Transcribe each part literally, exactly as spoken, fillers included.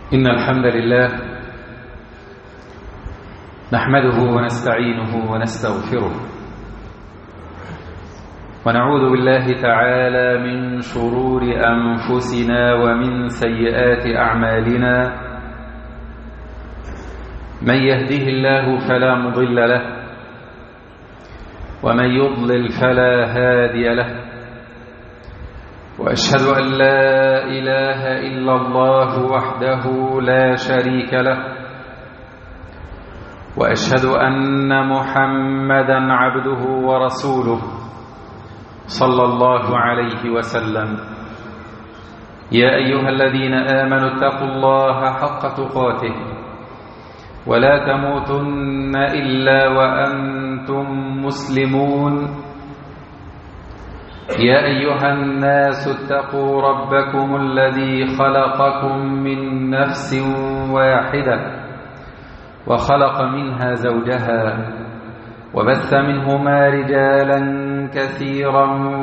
إن الحمد لله نحمده ونستعينه ونستغفره ونعوذ بالله تعالى من شرور أنفسنا ومن سيئات أعمالنا. من يهده الله فلا مضل له ومن يضلل فلا هادي له، وأشهد أن لا إله إلا الله وحده لا شريك له، وأشهد أن محمدًا عبده ورسوله صلى الله عليه وسلم. يا أيها الذين آمنوا اتقوا الله حق تقاته ولا تموتن إلا وأنتم مسلمون. يا أيها الناس اتقوا ربكم الذي خلقكم من نفس واحدة وخلق منها زوجها وبث منهما رجالا كثيرا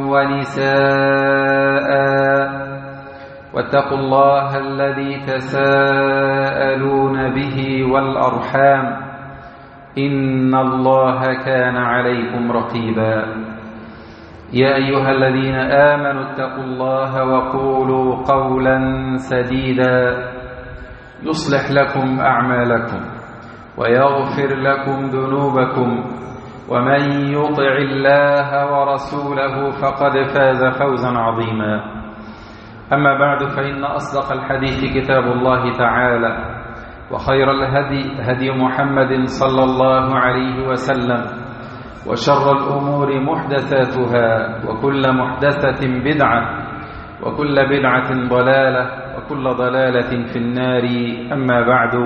ونساء، واتقوا الله الذي تساءلون به والأرحام إن الله كان عليكم رقيبا. يا أيها الذين آمنوا اتقوا الله وقولوا قولا سديدا يصلح لكم أعمالكم ويغفر لكم ذنوبكم، ومن يطع الله ورسوله فقد فاز فوزا عظيما. أما بعد، فإن أصدق الحديث كتاب الله تعالى، وخير الهدي هدي محمد صلى الله عليه وسلم، وشر الأمور محدثاتها، وكل محدثة بدعة، وكل بدعة ضلالة، وكل ضلالة في النار. أما بعد،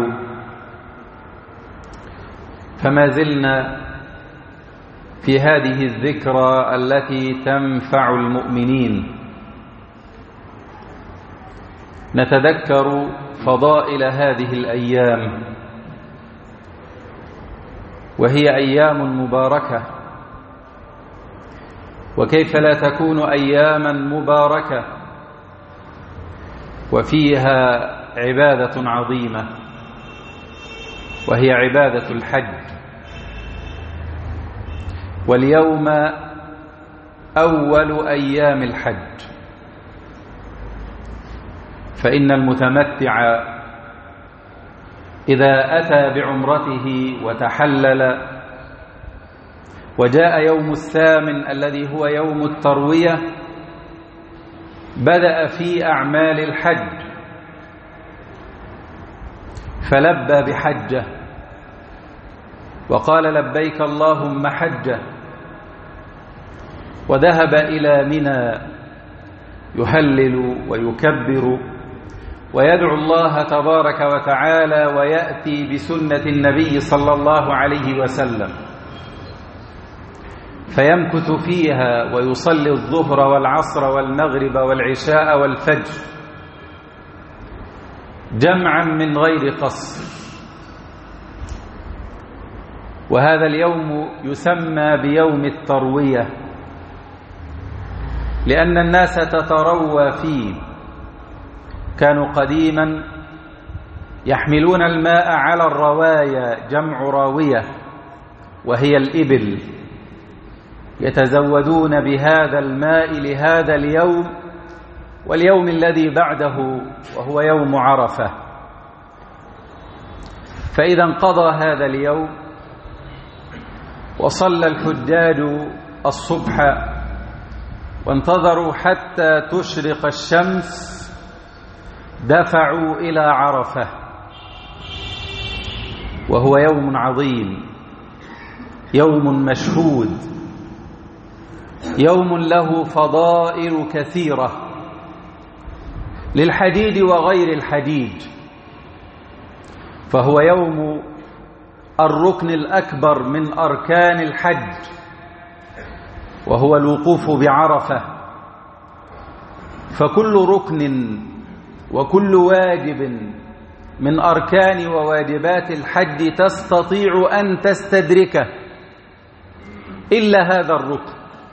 فما زلنا في هذه الذكرى التي تنفع المؤمنين، نتذكر فضائل هذه الأيام، وهي أيام مباركة، وكيف لا تكون أياما مباركة وفيها عبادة عظيمة، وهي عبادة الحج. واليوم أول أيام الحج، فإن المتمتع إذا أتى بعمرته وتحلل وجاء يوم الثامن الذي هو يوم التروية، بدأ في أعمال الحج، فلبى بحجة وقال لبيك اللهم حجة، وذهب إلى منى يهلل ويكبر ويدعو الله تبارك وتعالى، ويأتي بسنة النبي صلى الله عليه وسلم، فيمكث فيها ويصلي الظهر والعصر والمغرب والعشاء والفجر جمعا من غير قصر. وهذا اليوم يسمى بيوم التروية، لأن الناس تتروى فيه. كانوا قديما يحملون الماء على الرواية، جمع راوية، وهي الإبل، يتزودون بهذا الماء لهذا اليوم واليوم الذي بعده، وهو يوم عرفة. فإذا انقضى هذا اليوم وصلى الحجاج الصبح وانتظروا حتى تشرق الشمس، دفعوا إلى عرفة، وهو يوم عظيم، يوم مشهود، يوم له فضائل كثيرة للحجيج وغير الحجيج. فهو يوم الركن الأكبر من أركان الحج، وهو الوقوف بعرفة. فكل ركن وكل واجب من أركان وواجبات الحج تستطيع أن تستدركه، إلا هذا الركن،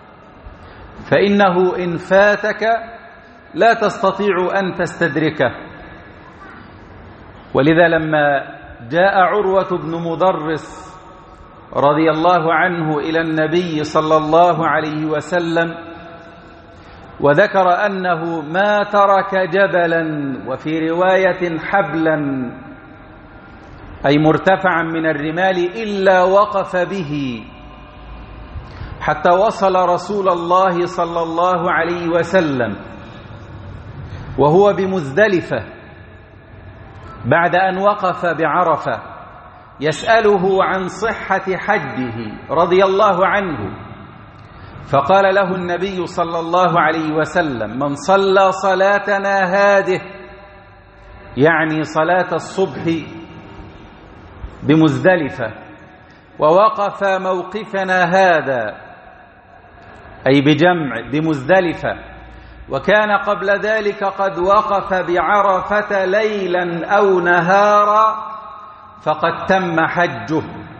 فإنه إن فاتك لا تستطيع أن تستدركه. ولذا لما جاء عروة بن مضرس رضي الله عنه إلى النبي صلى الله عليه وسلم وذكر أنه ما ترك جبلا وفي رواية حبلا أي مرتفعا من الرمال إلا وقف به حتى وصل رسول الله صلى الله عليه وسلم وهو بمزدلفة بعد أن وقف بعرفة يسأله عن صحة حجه رضي الله عنه، فقال له النبي صلى الله عليه وسلم: من صلى صلاتنا هذه، يعني صلاة الصبح بمزدلفة، ووقف موقفنا هذا أي بجمع بمزدلفة، وكان قبل ذلك قد وقف بعرفة ليلا أو نهارا، فقد تم حجه.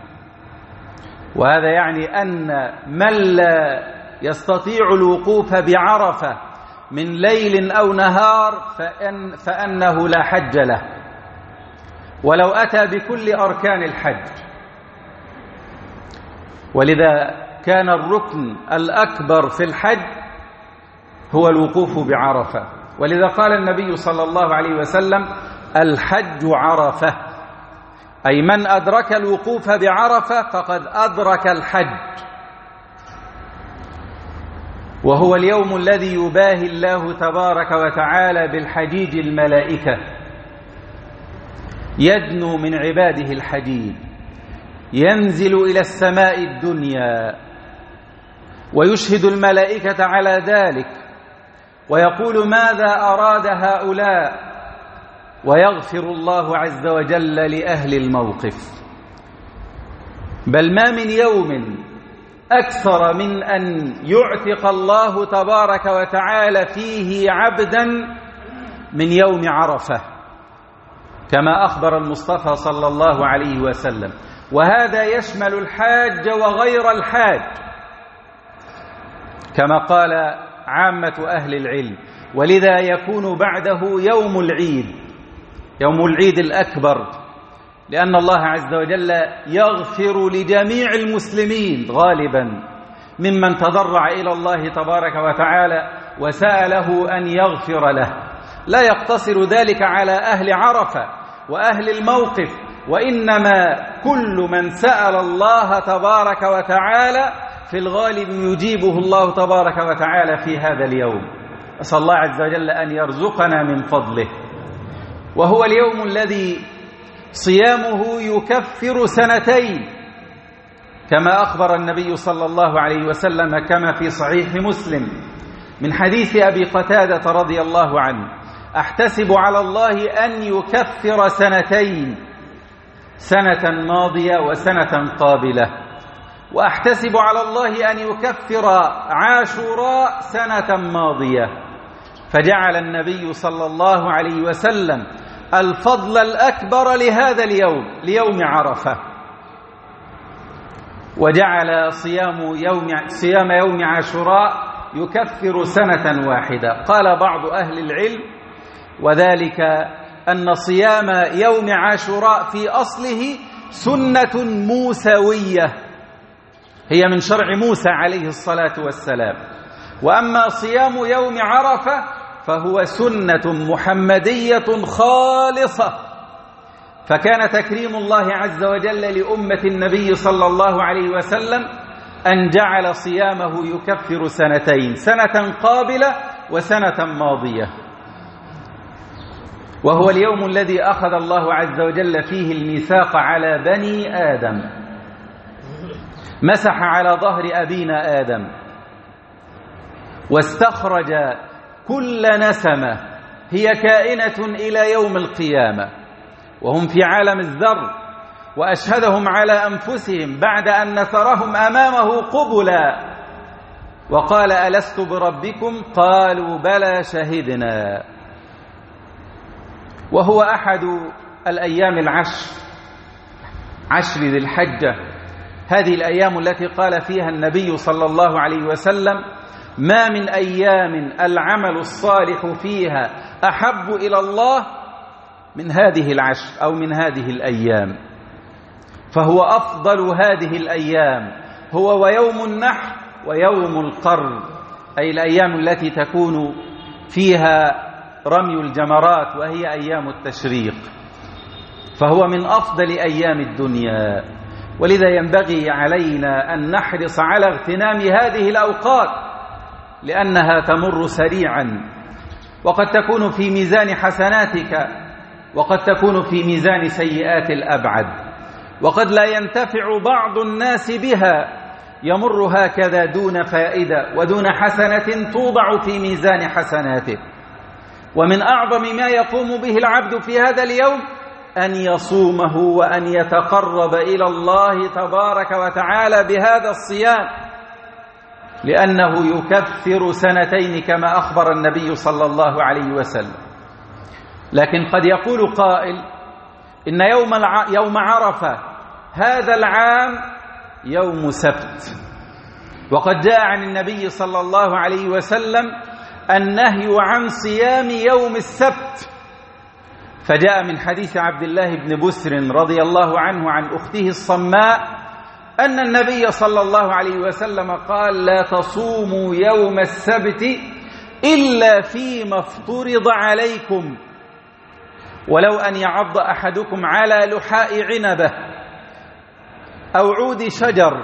وهذا يعني أن من لا يستطيع الوقوف بعرفة من ليل أو نهار فإن فأنه لا حج له، ولو أتى بكل أركان الحج. ولذا كان الركن الأكبر في الحج هو الوقوف بعرفة، ولذا قال النبي صلى الله عليه وسلم: الحج عرفة، أي من أدرك الوقوف بعرفة فقد أدرك الحج. وهو اليوم الذي يباهي الله تبارك وتعالى بالحجيج الملائكة، يدنو من عباده الحجيج، ينزل إلى السماء الدنيا ويشهد الملائكة على ذلك ويقول: ماذا أراد هؤلاء؟ ويغفر الله عز وجل لأهل الموقف. بل ما من يوم أكثر من أن يعتق الله تبارك وتعالى فيه عبدا من يوم عرفة، كما أخبر المصطفى صلى الله عليه وسلم. وهذا يشمل الحاج وغير الحاج، كما قال عامة أهل العلم. ولذا يكون بعده يوم العيد، يوم العيد الأكبر، لأن الله عز وجل يغفر لجميع المسلمين غالبا ممن تضرع إلى الله تبارك وتعالى وسأله أن يغفر له. لا يقتصر ذلك على أهل عرفة وأهل الموقف، وإنما كل من سأل الله تبارك وتعالى في الغالب يجيبه الله تبارك وتعالى في هذا اليوم. أسأل الله عز وجل أن يرزقنا من فضله. وهو اليوم الذي صيامه يكفر سنتين، كما أخبر النبي صلى الله عليه وسلم كما في صحيح مسلم من حديث أبي قتادة رضي الله عنه: أحتسب على الله أن يكفر سنتين، سنة ماضية وسنة قابلة، وأحتسب على الله أن يكفر عاشوراء سنة ماضية. فجعل النبي صلى الله عليه وسلم الفضل الأكبر لهذا اليوم، ليوم عرفة، وجعل صيام يوم صيام يوم عاشوراء يكفر سنة واحدة. قال بعض أهل العلم: وذلك أن صيام يوم عاشوراء في أصله سنة موسوية، هي من شرع موسى عليه الصلاة والسلام، وأما صيام يوم عرفة فهو سنة محمدية خالصة. فكان تكريم الله عز وجل لأمة النبي صلى الله عليه وسلم أن جعل صيامه يكفر سنتين، سنة قابلة وسنة ماضية. وهو اليوم الذي أخذ الله عز وجل فيه الميثاق على بني آدم، مسح على ظهر أبينا آدم واستخرج كل نسمة هي كائنة إلى يوم القيامة وهم في عالم الذر، وأشهدهم على أنفسهم بعد أن نثرهم أمامه قبلا وقال: ألست بربكم؟ قالوا: بلى شهدنا. وهو أحد الأيام العشر، عشر ذي الحجة، هذه الأيام التي قال فيها النبي صلى الله عليه وسلم: ما من أيام العمل الصالح فيها أحب إلى الله من هذه العشر أو من هذه الأيام، فهو أفضل هذه الأيام، هو ويوم النحر ويوم القر، أي الأيام التي تكون فيها رمي الجمرات وهي أيام التشريق، فهو من أفضل أيام الدنيا. ولذا ينبغي علينا أن نحرص على اغتنام هذه الأوقات، لأنها تمر سريعا، وقد تكون في ميزان حسناتك وقد تكون في ميزان سيئات الأبعد، وقد لا ينتفع بعض الناس بها، يمر هكذا دون فائدة ودون حسنة توضع في ميزان حسناته. ومن أعظم ما يقوم به العبد في هذا اليوم أن يصومه وأن يتقرب إلى الله تبارك وتعالى بهذا الصيام، لأنه يكفر سنتين كما أخبر النبي صلى الله عليه وسلم. لكن قد يقول قائل إن يوم الع... يوم عرفة هذا العام يوم سبت، وقد جاء عن النبي صلى الله عليه وسلم النهي عن صيام يوم السبت، فجاء من حديث عبد الله بن بسر رضي الله عنه عن أخته الصماء أن النبي صلى الله عليه وسلم قال: لا تصوموا يوم السبت إلا فيما افترض عليكم، ولو أن يعض أحدكم على لحاء عنبة أو عود شجر.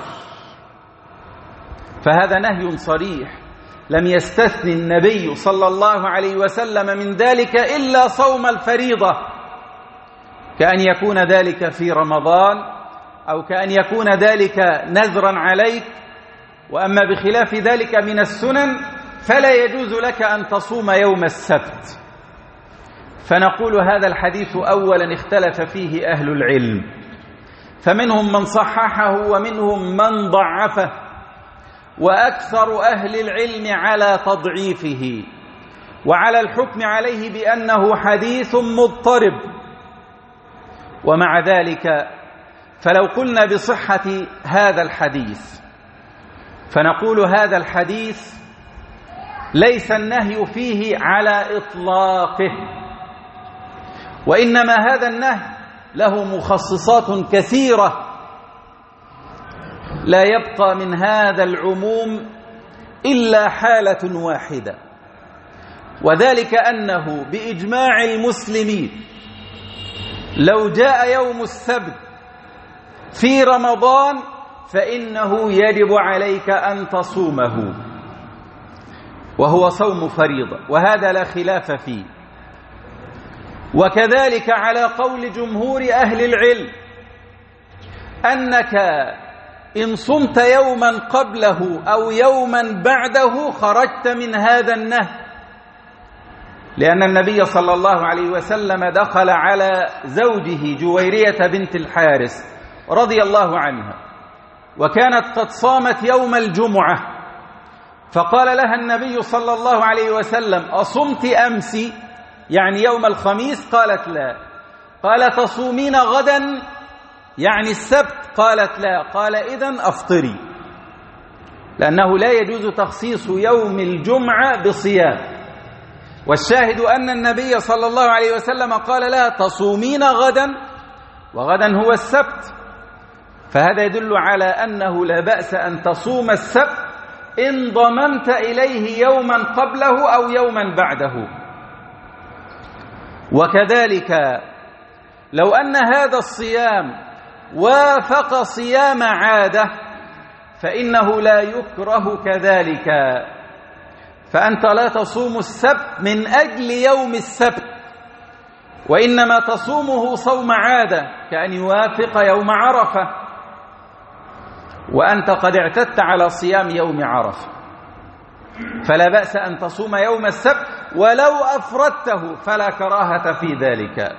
فهذا نهي صريح، لم يستثني النبي صلى الله عليه وسلم من ذلك إلا صوم الفريضة، كأن يكون ذلك في رمضان أو كأن يكون ذلك نذرا عليك. وأما بخلاف ذلك من السنن فلا يجوز لك أن تصوم يوم السبت. فنقول هذا الحديث أولا اختلف فيه أهل العلم، فمنهم من صححه ومنهم من ضعفه، وأكثر أهل العلم على تضعيفه وعلى الحكم عليه بأنه حديث مضطرب. ومع ذلك فلو قلنا بصحة هذا الحديث فنقول هذا الحديث ليس النهي فيه على إطلاقه، وإنما هذا النهي له مخصصات كثيرة، لا يبقى من هذا العموم إلا حالة واحدة، وذلك أنه بإجماع المسلمين لو جاء يوم السبت في رمضان فإنه يجب عليك أن تصومه، وهو صوم فريضة، وهذا لا خلاف فيه. وكذلك على قول جمهور أهل العلم أنك إن صمت يوما قبله أو يوما بعده خرجت من هذا النهي، لأن النبي صلى الله عليه وسلم دخل على زوجه جويرية بنت الحارث رضي الله عنها، وكانت قد صامت يوم الجمعة، فقال لها النبي صلى الله عليه وسلم: أصمت أمس؟ يعني يوم الخميس؟ قالت لا. قال: تصومين غدا؟ يعني السبت؟ قالت لا. قال: إذن أفطري، لأنه لا يجوز تخصيص يوم الجمعة بصيام. والشاهد أن النبي صلى الله عليه وسلم قال لها: تصومين غدا، وغدا هو السبت، فهذا يدل على أنه لا بأس أن تصوم السبت إن ضممت إليه يوما قبله أو يوما بعده. وكذلك لو أن هذا الصيام وافق صيام عادة فإنه لا يكره كذلك، فأنت لا تصوم السبت من أجل يوم السبت، وإنما تصومه صوم عادة كأن يوافق يوم عرفة، وأنت قد اعتدت على صيام يوم عرفة، فلا بأس أن تصوم يوم السبت ولو أفردته، فلا كراهة في ذلك.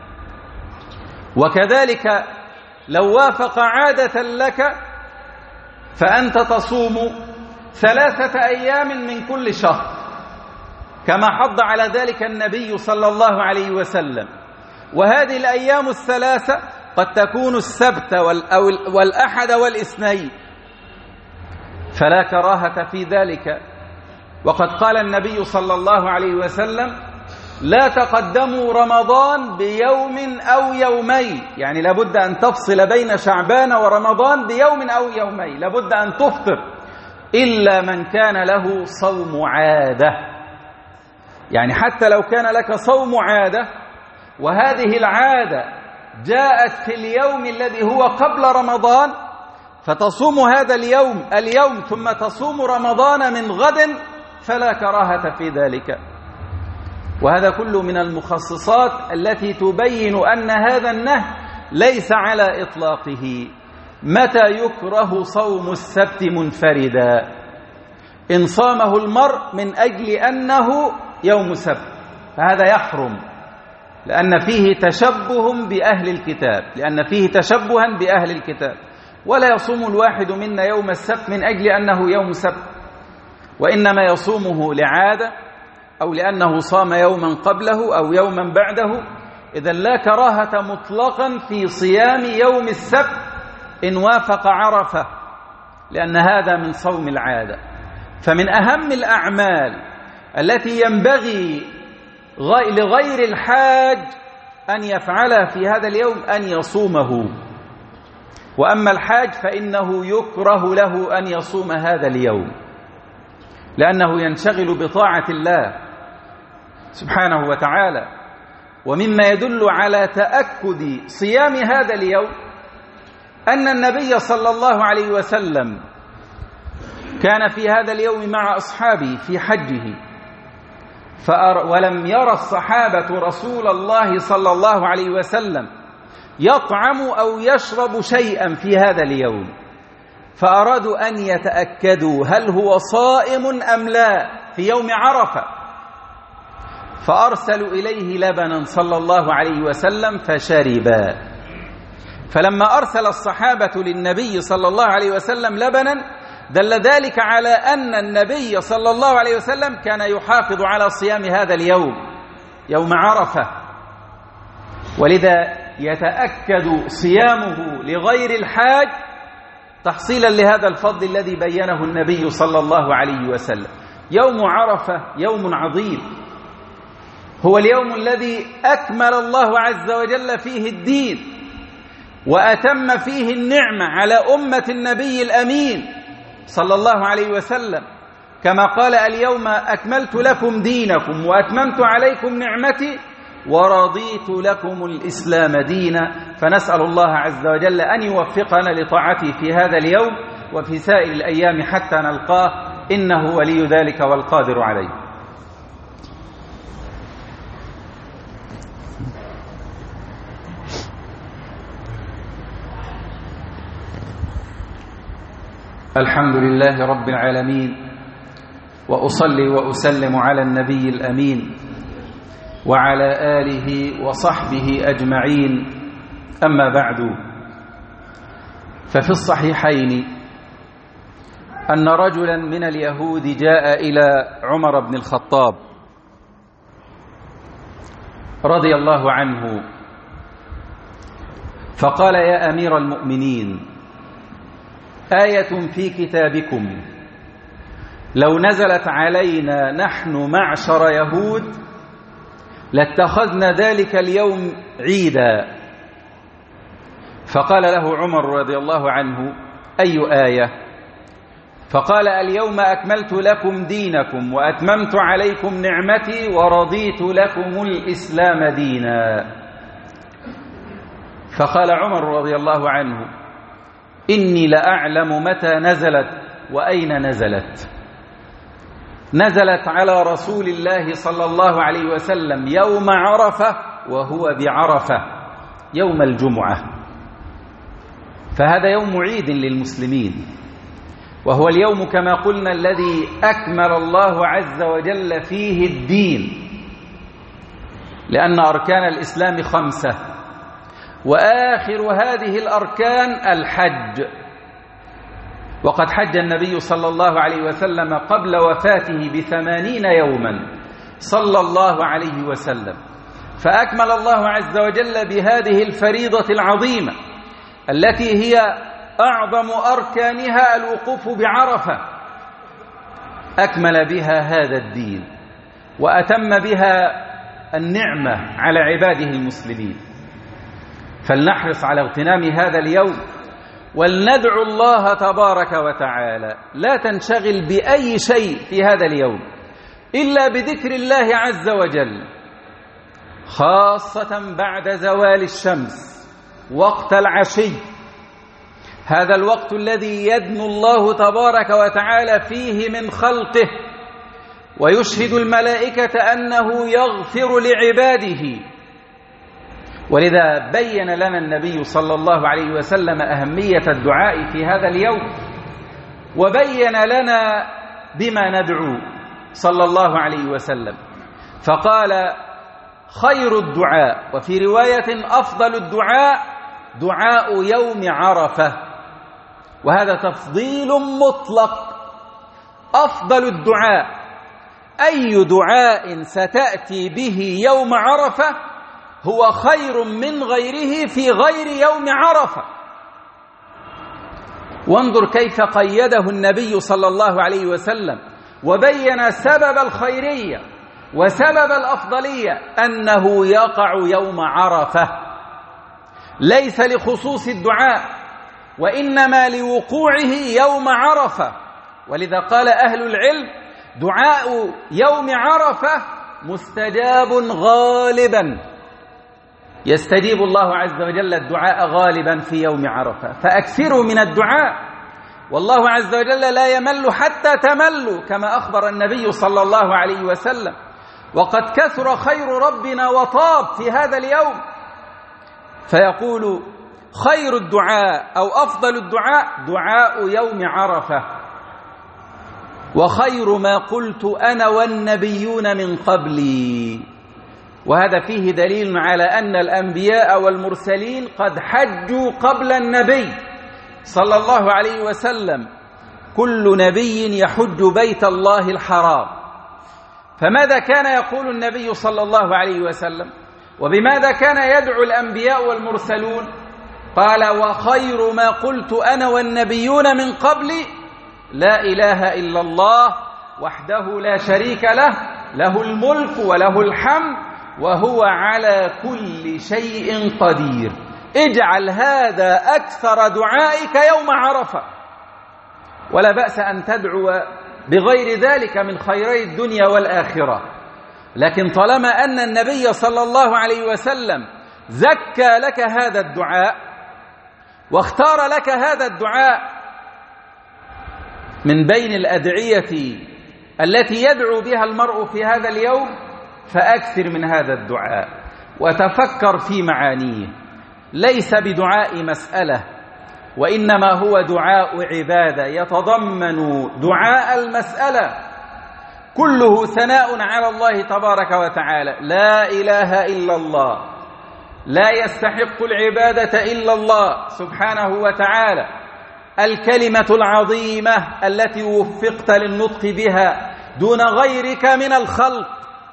وكذلك لو وافق عادة لك فأنت تصوم ثلاثة أيام من كل شهر، كما حض على ذلك النبي صلى الله عليه وسلم. وهذه الأيام الثلاثة قد تكون السبت والأحد والاثنين، فلا كراهة في ذلك. وقد قال النبي صلى الله عليه وسلم: لا تقدموا رمضان بيوم أو يومين، يعني لابد أن تفصل بين شعبان ورمضان بيوم أو يومين، لابد أن تفطر، إلا من كان له صوم عادة. يعني حتى لو كان لك صوم عادة وهذه العادة جاءت في اليوم الذي هو قبل رمضان، فتصوم هذا اليوم اليوم ثم تصوم رمضان من غد، فلا كراهة في ذلك. وهذا كله من المخصصات التي تبين أن هذا النهي ليس على إطلاقه. متى يكره صوم السبت منفردا؟ إن صامه المرء من أجل أنه يوم سبت فهذا يحرم، لأن فيه تشبه بأهل الكتاب، لأن فيه تشبها بأهل الكتاب. ولا يصوم الواحد منا يوم السبت من أجل أنه يوم سبت، وإنما يصومه لعادة أو لأنه صام يوما قبله أو يوما بعده. إذن لا كراهة مطلقا في صيام يوم السبت إن وافق عرفة، لأن هذا من صوم العادة. فمن أهم الأعمال التي ينبغي لغير الحاج أن يفعلها في هذا اليوم أن يصومه، وأما الحاج فإنه يكره له أن يصوم هذا اليوم، لأنه ينشغل بطاعة الله سبحانه وتعالى. ومما يدل على تأكد صيام هذا اليوم أن النبي صلى الله عليه وسلم كان في هذا اليوم مع أصحابه في حجه، ولم يرى الصحابة رسول الله صلى الله عليه وسلم يطعم أو يشرب شيئا في هذا اليوم، فأرادوا أن يتأكدوا هل هو صائم أم لا في يوم عرفة، فأرسلوا إليه لبنا صلى الله عليه وسلم فشربا. فلما أرسل الصحابة للنبي صلى الله عليه وسلم لبنا دل ذلك على أن النبي صلى الله عليه وسلم كان يحافظ على صيام هذا اليوم يوم عرفة، ولذا يتأكد صيامه لغير الحاج تحصيلا لهذا الفضل الذي بينه النبي صلى الله عليه وسلم. يوم عرفة يوم عظيم، هو اليوم الذي أكمل الله عز وجل فيه الدين وأتم فيه النعمة على أمة النبي الأمين صلى الله عليه وسلم، كما قال اليوم أكملت لكم دينكم وأتممت عليكم نعمتي ورضيت لكم الإسلام دينا. فنسأل الله عز وجل أن يوفقنا لطاعته في هذا اليوم وفي سائر الأيام حتى نلقاه، إنه ولي ذلك والقادر عليه. الحمد لله رب العالمين، وأصلي وأسلم على النبي الأمين وعلى آله وصحبه أجمعين، أما بعد. ففي الصحيحين أن رجلا من اليهود جاء إلى عمر بن الخطاب رضي الله عنه فقال: يا أمير المؤمنين، آية في كتابكم لو نزلت علينا نحن معشر يهود لاتخذنا ذلك اليوم عيدا. فقال له عمر رضي الله عنه: أي آية؟ فقال: اليوم أكملت لكم دينكم وأتممت عليكم نعمتي ورضيت لكم الإسلام دينا. فقال عمر رضي الله عنه: إني لأعلم متى نزلت وأين نزلت. نزلت على رسول الله صلى الله عليه وسلم يوم عرفة وهو بعرفة يوم الجمعة، فهذا يوم عيد للمسلمين، وهو اليوم كما قلنا الذي أكمل الله عز وجل فيه الدين، لأن أركان الإسلام خمسة، وآخر هذه الأركان الحج. وقد حج النبي صلى الله عليه وسلم قبل وفاته بثمانين يوما صلى الله عليه وسلم، فأكمل الله عز وجل بهذه الفريضة العظيمة التي هي أعظم أركانها الوقوف بعرفة، أكمل بها هذا الدين وأتم بها النعمة على عباده المسلمين. فلنحرص على اغتنام هذا اليوم ولندعو الله تبارك وتعالى. لا تنشغل بأي شيء في هذا اليوم إلا بذكر الله عز وجل، خاصة بعد زوال الشمس وقت العشي، هذا الوقت الذي يدنو الله تبارك وتعالى فيه من خلقه ويشهد الملائكة أنه يغفر لعباده. ولذا بين لنا النبي صلى الله عليه وسلم أهمية الدعاء في هذا اليوم، وبين لنا بما ندعو صلى الله عليه وسلم، فقال: خير الدعاء، وفي رواية أفضل الدعاء دعاء يوم عرفة، وهذا تفضيل مطلق. أفضل الدعاء أي دعاء ستأتي به يوم عرفة هو خير من غيره في غير يوم عرفة. وانظر كيف قيده النبي صلى الله عليه وسلم وبين سبب الخيرية وسبب الأفضلية، أنه يقع يوم عرفة، ليس لخصوص الدعاء وإنما لوقوعه يوم عرفة. ولذا قال أهل العلم: دعاء يوم عرفة مستجاب غالبا، يستجيب الله عز وجل الدعاء غالبا في يوم عرفة، فأكثروا من الدعاء، والله عز وجل لا يمل حتى تملوا، كما أخبر النبي صلى الله عليه وسلم. وقد كثر خير ربنا وطاب في هذا اليوم، فيقول: خير الدعاء أو أفضل الدعاء دعاء يوم عرفة، وخير ما قلت أنا والنبيون من قبلي. وهذا فيه دليل على أن الأنبياء والمرسلين قد حجوا قبل النبي صلى الله عليه وسلم، كل نبي يحج بيت الله الحرام. فماذا كان يقول النبي صلى الله عليه وسلم؟ وبماذا كان يدعو الأنبياء والمرسلون؟ قال: وخير ما قلت أنا والنبيون من قبلي لا إله إلا الله وحده لا شريك له، له الملك وله الحمد وهو على كل شيء قدير. اجعل هذا أكثر دعائك يوم عرفة، ولا بأس أن تدعو بغير ذلك من خيري الدنيا والآخرة، لكن طالما أن النبي صلى الله عليه وسلم زكى لك هذا الدعاء واختار لك هذا الدعاء من بين الأدعية التي يدعو بها المرء في هذا اليوم، فأكثر من هذا الدعاء وتفكر في معانيه. ليس بدعاء مسألة، وإنما هو دعاء عبادة يتضمن دعاء المسألة، كله ثناء على الله تبارك وتعالى. لا إله إلا الله، لا يستحق العبادة إلا الله سبحانه وتعالى، الكلمة العظيمة التي وفقت للنطق بها دون غيرك من الخلق.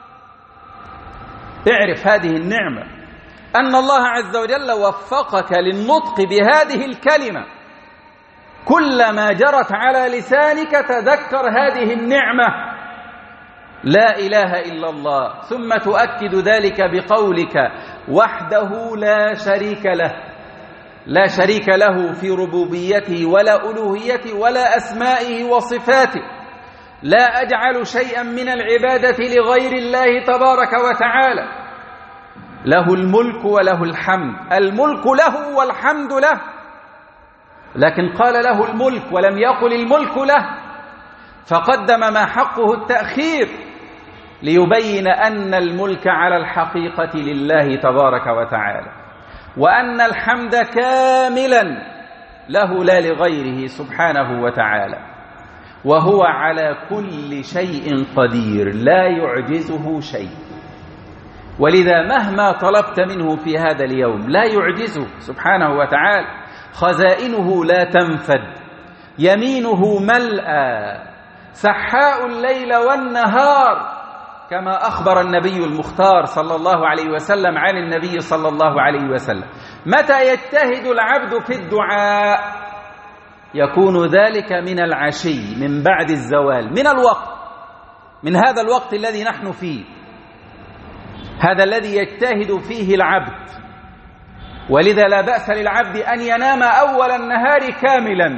اعرف هذه النعمة، أن الله عز وجل وفقك للنطق بهذه الكلمة، كلما جرت على لسانك تذكر هذه النعمة، لا إله إلا الله، ثم تؤكد ذلك بقولك: وحده لا شريك له، لا شريك له في ربوبيته ولا ألوهيته ولا أسمائه وصفاته، لا أجعل شيئا من العبادة لغير الله تبارك وتعالى، له الملك وله الحمد، الملك له والحمد له، لكن قال له الملك ولم يقل الملك له، فقدم ما حقه التأخير ليبين أن الملك على الحقيقة لله تبارك وتعالى، وأن الحمد كاملا له لا لغيره سبحانه وتعالى، وهو على كل شيء قدير، لا يعجزه شيء. ولذا مهما طلبت منه في هذا اليوم لا يعجزه سبحانه وتعالى، خزائنه لا تنفد، يمينه ملأى، سحاء الليل والنهار، كما أخبر النبي المختار صلى الله عليه وسلم عن النبي صلى الله عليه وسلم. متى يجتهد العبد في الدعاء؟ يكون ذلك من العشي، من بعد الزوال، من الوقت، من هذا الوقت الذي نحن فيه. هذا الذي يجتهد فيه العبد، ولذا لا بأس للعبد أن ينام أول النهار كاملا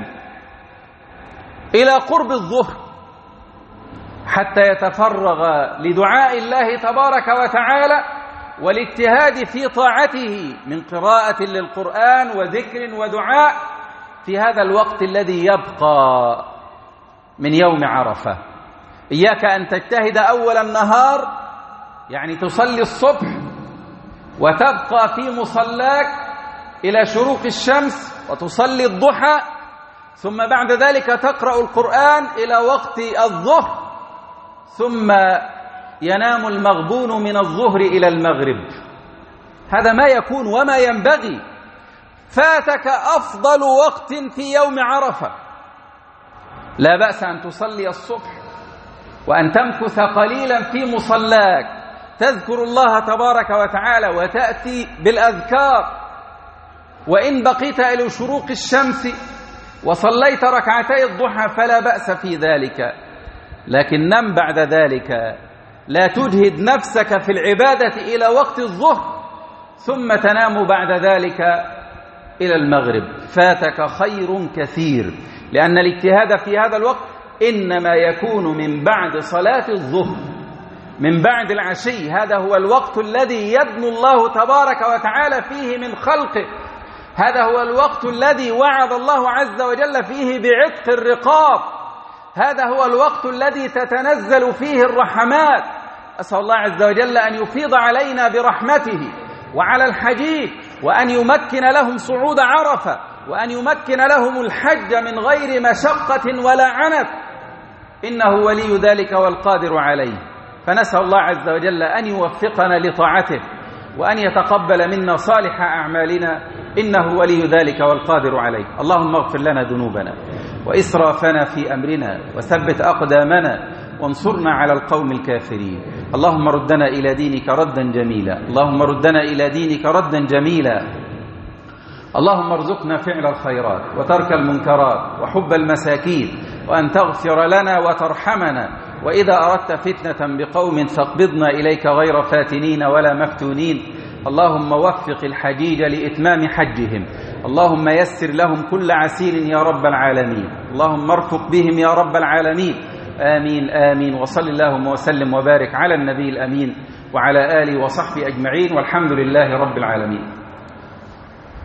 إلى قرب الظهر حتى يتفرغ لدعاء الله تبارك وتعالى والاجتهاد في طاعته من قراءة للقرآن وذكر ودعاء في هذا الوقت الذي يبقى من يوم عرفة. إياك أن تجتهد أول النهار، يعني تصلي الصبح وتبقى في مصلاك إلى شروق الشمس وتصلي الضحى، ثم بعد ذلك تقرأ القرآن إلى وقت الظهر، ثم ينام المغبون من الظهر إلى المغرب. هذا ما يكون وما ينبغي. فاتك أفضل وقت في يوم عرفة. لا بأس أن تصلي الصبح وأن تمكث قليلا في مصلاك تذكر الله تبارك وتعالى وتأتي بالأذكار، وإن بقيت إلى شروق الشمس وصليت ركعتي الضحى فلا بأس في ذلك، لكن نم بعد ذلك. لا تجهد نفسك في العبادة إلى وقت الظهر ثم تنام بعد ذلك إلى المغرب. فاتك خير كثير، لأن الاجتهاد في هذا الوقت إنما يكون من بعد صلاة الظهر، من بعد العشي. هذا هو الوقت الذي يدنو الله تبارك وتعالى فيه من خلقه. هذا هو الوقت الذي وعد الله عز وجل فيه بعتق الرقاب. هذا هو الوقت الذي تتنزل فيه الرحمات. أسأل الله عز وجل أن يفيض علينا برحمته وعلى الحجيج، وأن يمكن لهم صعود عرفة، وأن يمكن لهم الحج من غير مشقة ولا عنت، إنه ولي ذلك والقادر عليه. فنسأل الله عز وجل أن يوفقنا لطاعته وأن يتقبل منا صالح أعمالنا، إنه ولي ذلك والقادر عليه. اللهم اغفر لنا ذنوبنا وإسرافنا في أمرنا وثبت أقدامنا وانصرنا على القوم الكافرين. اللهم ردنا إلى دينك ردا جميلا، اللهم ردنا إلى دينك ردا جميلا. اللهم ارزقنا فعل الخيرات وترك المنكرات وحب المساكين، وأن تغفر لنا وترحمنا، وإذا أردت فتنة بقوم فاقبضنا إليك غير فاتنين ولا مفتونين. اللهم وفق الحجيج لإتمام حجهم، اللهم يسر لهم كل عسير يا رب العالمين، اللهم ارفق بهم يا رب العالمين. آمين آمين. وصل اللهم وسلم وبارك على النبي الأمين وعلى آله وصحبه أجمعين، والحمد لله رب العالمين.